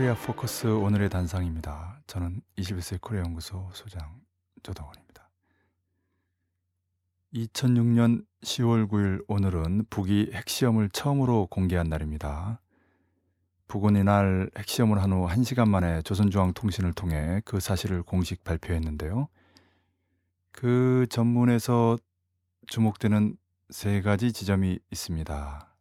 코리아 포커스 오늘의 단상입니다. 저는 21세기 코리아 연구소 소장 조동원입니다. 2006년 10월 9일 오늘은 북이 핵시험을 처음으로 공개한 날입니다. 북은 이날 핵시험을 한 후 1시간 만에 조선중앙통신을 통해 그 사실을 공식 발표했는데요. 그 전문에서 주목되는 세 가지 지점이 있습니다.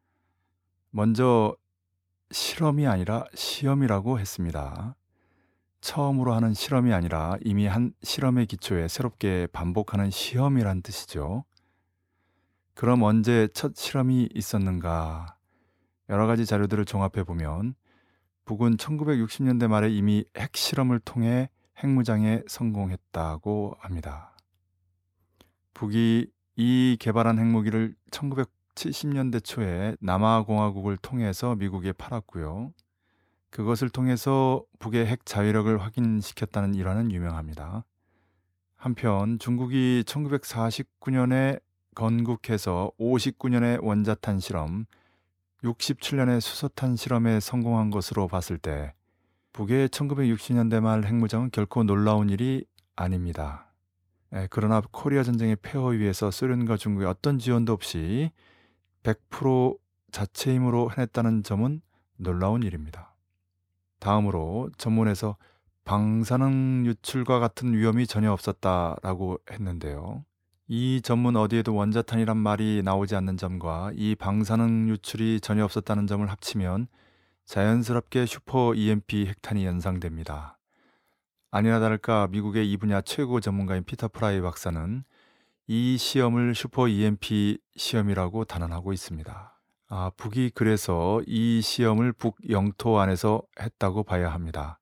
먼저 실험이 아니라 시험이라고 했습니다. 처음으로 하는 실험이 아니라 이미 한 실험의 기초에 새롭게 반복하는 시험이란 뜻이죠. 그럼 언제 첫 실험이 있었는가? 여러 가지 자료들을 종합해 보면 북은 1960년대 말에 이미 핵실험을 통해 핵무장에 성공했다고 합니다. 북이 이 개발한 핵무기를 1970년대 초에 남아공화국을 통해서 미국에 팔았고요. 그것을 통해서 북의 핵 자위력을 확인시켰다는 일화는 유명합니다. 한편 중국이 1949년에 건국해서 59년에 원자탄 실험, 67년에 수소탄 실험에 성공한 것으로 봤을 때 북의 1960년대 말 핵무장은 결코 놀라운 일이 아닙니다. 그러나 코리아 전쟁의 폐허 위에서 소련과 중국의 어떤 지원도 없이 100% 자체 힘으로 해냈다는 점은 놀라운 일입니다. 다음으로 전문에서 방사능 유출과 같은 위험이 전혀 없었다라고 했는데요. 이 전문 어디에도 원자탄이란 말이 나오지 않는 점과 이 방사능 유출이 전혀 없었다는 점을 합치면 자연스럽게 슈퍼 EMP 핵탄이 연상됩니다. 아니나 다를까 미국의 이 분야 최고 전문가인 피터 프라이 박사는 이 시험을 슈퍼 EMP 시험이라고 단언하고 있습니다. 북이 그래서 이 시험을 북 영토 안에서 했다고 봐야 합니다.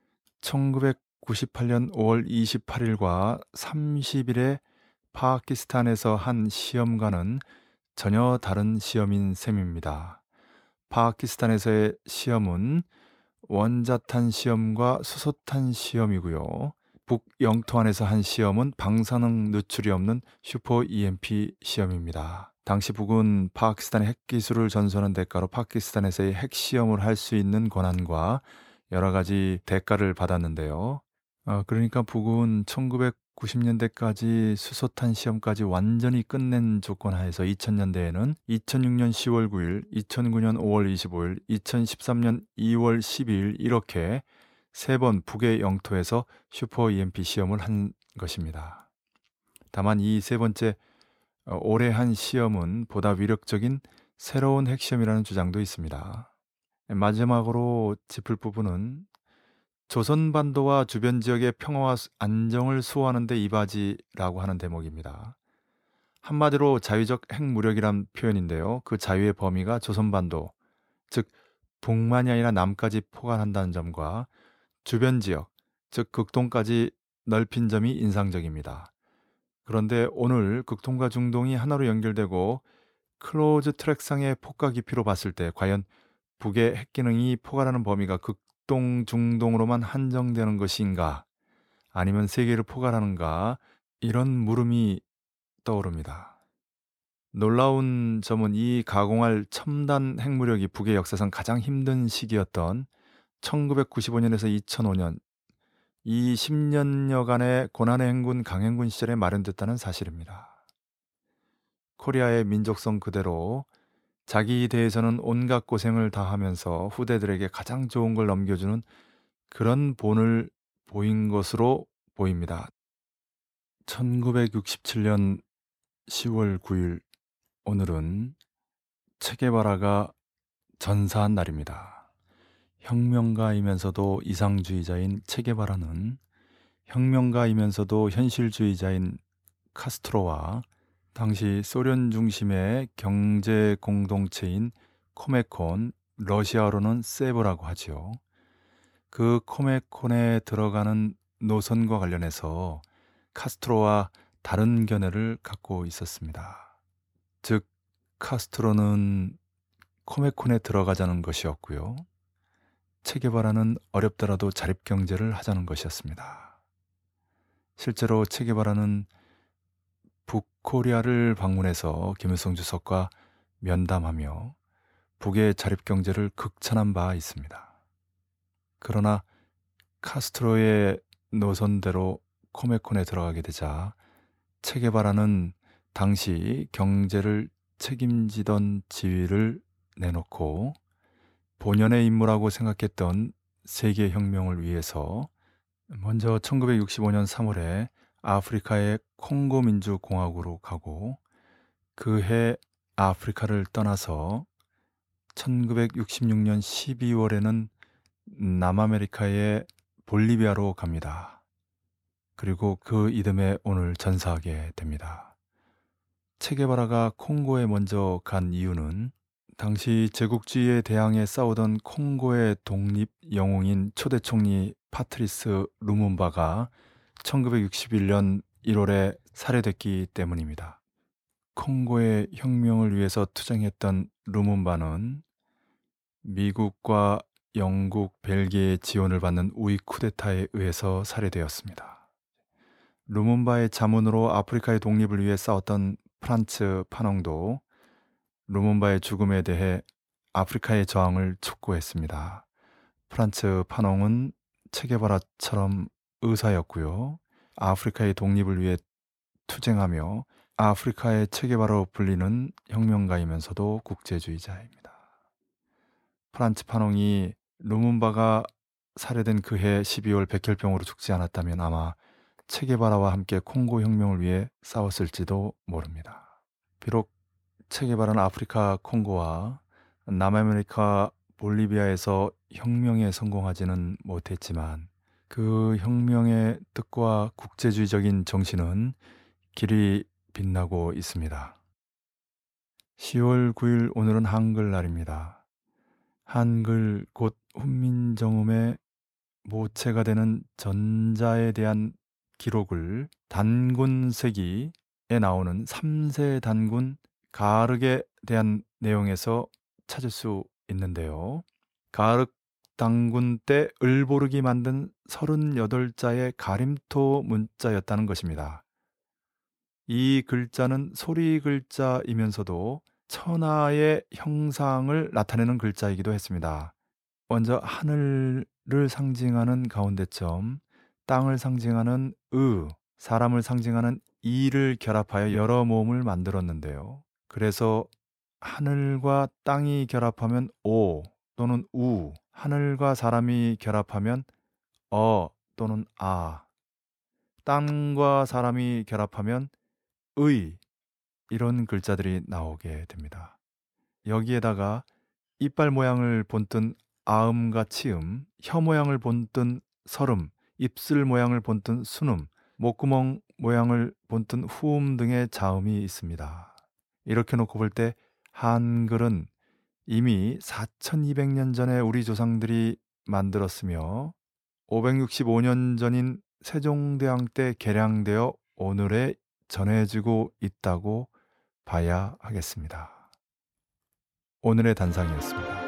1998년 5월 28일과 30일에 파키스탄에서 한 시험과는 전혀 다른 시험인 셈입니다. 파키스탄에서의 시험은 원자탄 시험과 수소탄 시험이고요. 북 영토 안에서 한 시험은 방사능 누출이 없는 슈퍼 EMP 시험입니다. 당시 북은 파키스탄의 핵기술을 전수하는 대가로 파키스탄에서의 핵시험을 할 수 있는 권한과 여러 가지 대가를 받았는데요. 그러니까 북은 1990년대까지 수소탄 시험까지 완전히 끝낸 조건 하에서 2000년대에는 2006년 10월 9일, 2009년 5월 25일, 2013년 2월 12일 이렇게 세 번 북의 영토에서 슈퍼 EMP 시험을 한 것입니다. 다만 이 세 번째 올해 한 시험은 보다 위력적인 새로운 핵시험이라는 주장도 있습니다. 마지막으로 짚을 부분은 조선반도와 주변 지역의 평화와 안정을 수호하는 데 이바지라고 하는 대목입니다. 한마디로 자위적 핵무력이란 표현인데요. 그 자위의 범위가 조선반도, 즉 북만이 아니라 남까지 포괄한다는 점과 주변 지역, 즉 극동까지 넓힌 점이 인상적입니다. 그런데 오늘 극동과 중동이 하나로 연결되고 클로즈 트랙상의 폭과 깊이로 봤을 때 과연 북의 핵기능이 포괄하는 범위가 극동, 중동으로만 한정되는 것인가 아니면 세계를 포괄하는가 이런 물음이 떠오릅니다. 놀라운 점은 이 가공할 첨단 핵무력이 북의 역사상 가장 힘든 시기였던 1995년에서 2005년 이 10년여간의 고난의 행군 강행군 시절에 마련됐다는 사실입니다. 코리아의 민족성 그대로 자기 대해서는 온갖 고생을 다하면서 후대들에게 가장 좋은 걸 넘겨주는 그런 본을 보인 것으로 보입니다. 1967년 10월 9일 오늘은 체게바라가 전사한 날입니다. 혁명가이면서도 이상주의자인 체게바라는 혁명가이면서도 현실주의자인 카스트로와 당시 소련 중심의 경제 공동체인 코메콘, 러시아어로는 세브라고 하지요. 그 코메콘에 들어가는 노선과 관련해서 카스트로와 다른 견해를 갖고 있었습니다. 즉 카스트로는 코메콘에 들어가자는 것이었고요. 체게바라는 어렵더라도 자립경제를 하자는 것이었습니다. 실제로 체게바라는 북코리아를 방문해서 김일성 주석과 면담하며 북의 자립경제를 극찬한 바 있습니다. 그러나 카스트로의 노선대로 코메콘에 들어가게 되자 체게바라는 당시 경제를 책임지던 지위를 내놓고 본연의 임무라고 생각했던 세계혁명을 위해서 먼저 1965년 3월에 아프리카의 콩고 민주공화국으로 가고 그해 아프리카를 떠나서 1966년 12월에는 남아메리카의 볼리비아로 갑니다. 그리고 그 이듬해 오늘 전사하게 됩니다. 체게바라가 콩고에 먼저 간 이유는 당시 제국주의에 대항해 싸우던 콩고의 독립 영웅인 초대 총리 파트리스 루문바가 1961년 1월에 살해됐기 때문입니다. 콩고의 혁명을 위해서 투쟁했던 루문바는 미국과 영국, 벨기에의 지원을 받는 우익 쿠데타에 의해서 살해되었습니다. 루문바의 자문으로 아프리카의 독립을 위해 싸웠던 프란츠 파농도 루문바의 죽음에 대해 아프리카의 저항을 촉구했습니다. 프란츠 파농은 체게바라처럼 의사였고요. 아프리카의 독립을 위해 투쟁하며 아프리카의 체게바라로 불리는 혁명가이면서도 국제주의자입니다. 프란츠 파농이 루문바가 살해된 그해 12월 백혈병으로 죽지 않았다면 아마 체게바라와 함께 콩고 혁명을 위해 싸웠을지도 모릅니다. 비록 체게바라는 아프리카 콩고와 남아메리카 볼리비아에서 혁명에 성공하지는 못했지만 그 혁명의 뜻과 국제주의적인 정신은 길이 빛나고 있습니다. 10월 9일 오늘은 한글날입니다. 한글 곧 훈민정음의 모체가 되는 전자에 대한 기록을 단군세기에 나오는 3세 단군 가륵에 대한 내용에서 찾을 수 있는데요. 가륵 단군 때 을보르기 만든 38자의 가림토 문자였다는 것입니다. 이 글자는 소리 글자이면서도 천하의 형상을 나타내는 글자이기도 했습니다. 먼저 하늘을 상징하는 가운데점, 땅을 상징하는 사람을 상징하는 이를 결합하여 여러 모음을 만들었는데요. 그래서 하늘과 땅이 결합하면 오 또는 우, 하늘과 사람이 결합하면 또는 아, 땅과 사람이 결합하면 의, 이런 글자들이 나오게 됩니다. 여기에다가 이빨 모양을 본뜬 아음과 치음, 혀 모양을 본뜬 설음, 입술 모양을 본뜬 순음, 목구멍 모양을 본뜬 후음 등의 자음이 있습니다. 이렇게 놓고 볼 때 한글은 이미 4200년 전에 우리 조상들이 만들었으며 565년 전인 세종대왕 때 개량되어 오늘에 전해지고 있다고 봐야 하겠습니다. 오늘의 단상이었습니다.